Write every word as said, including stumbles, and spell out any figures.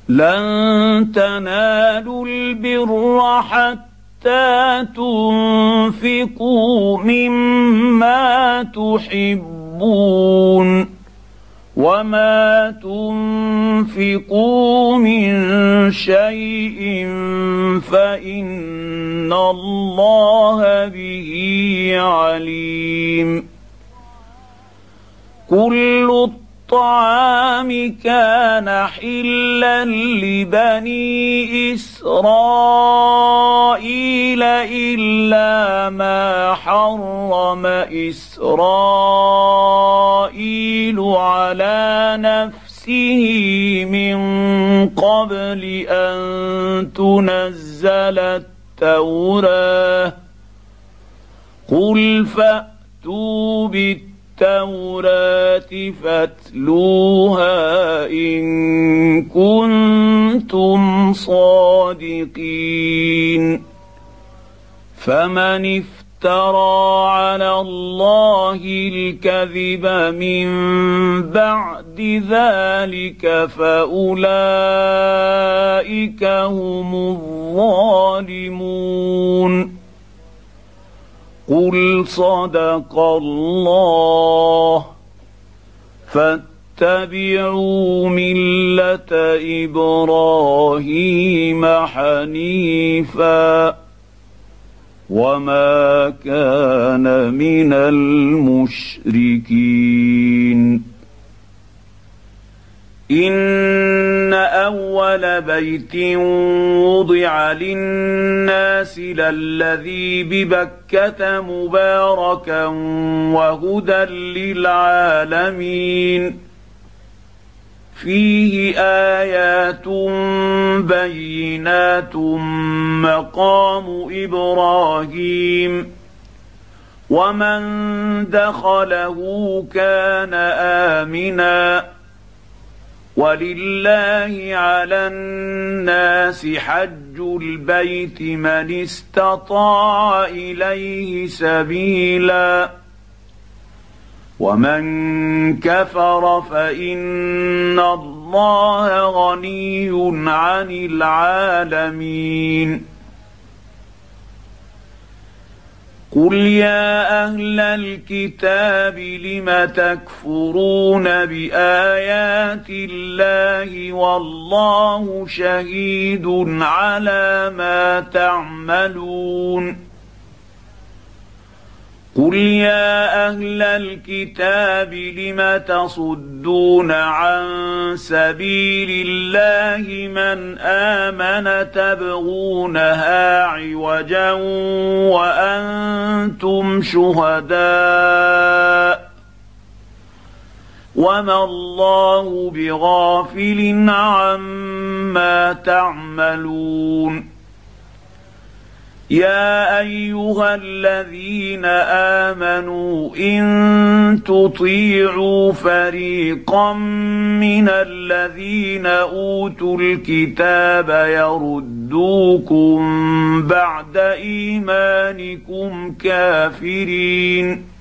لن تنالوا البر حتى تنفقوا مما تحبون وما تنفقوا من شيء فإن الله به عليم. كل الطعام كان حلا لبني إسرائيل إلا ما حرم إسرائيل على نفسه من قبل أن تنزل التوراة. قل فأتوا بالتوراة التوراة فاتلوها إن كنتم صادقين. فمن افترى على الله الكذب من بعد ذلك فأولئك هم الظالمون. قل صدق الله فاتبعوا ملة إبراهيم حنيفا وما كان من المشركين. إن أول بيت وضع للناس للذي ببكة مباركا وهدى للعالمين فيه آيات بينات مقام إبراهيم ومن دخله كان آمنا ولله على الناس حج البيت من استطاع إليه سبيلا ومن كفر فإن الله غني عن العالمين. قل يا أهل الكتاب لم تكفرون بآيات الله والله شهيد على ما تعملون. قل يا أهل الكتاب لم تصدون عن سبيل الله من آمن تبغونها عوجا وأنتم شهداء وما الله بغافل عما تعملون. يا أيها الذين آمنوا إن تطيعوا فريقا من الذين أوتوا الكتاب يردوكم بعد إيمانكم كافرين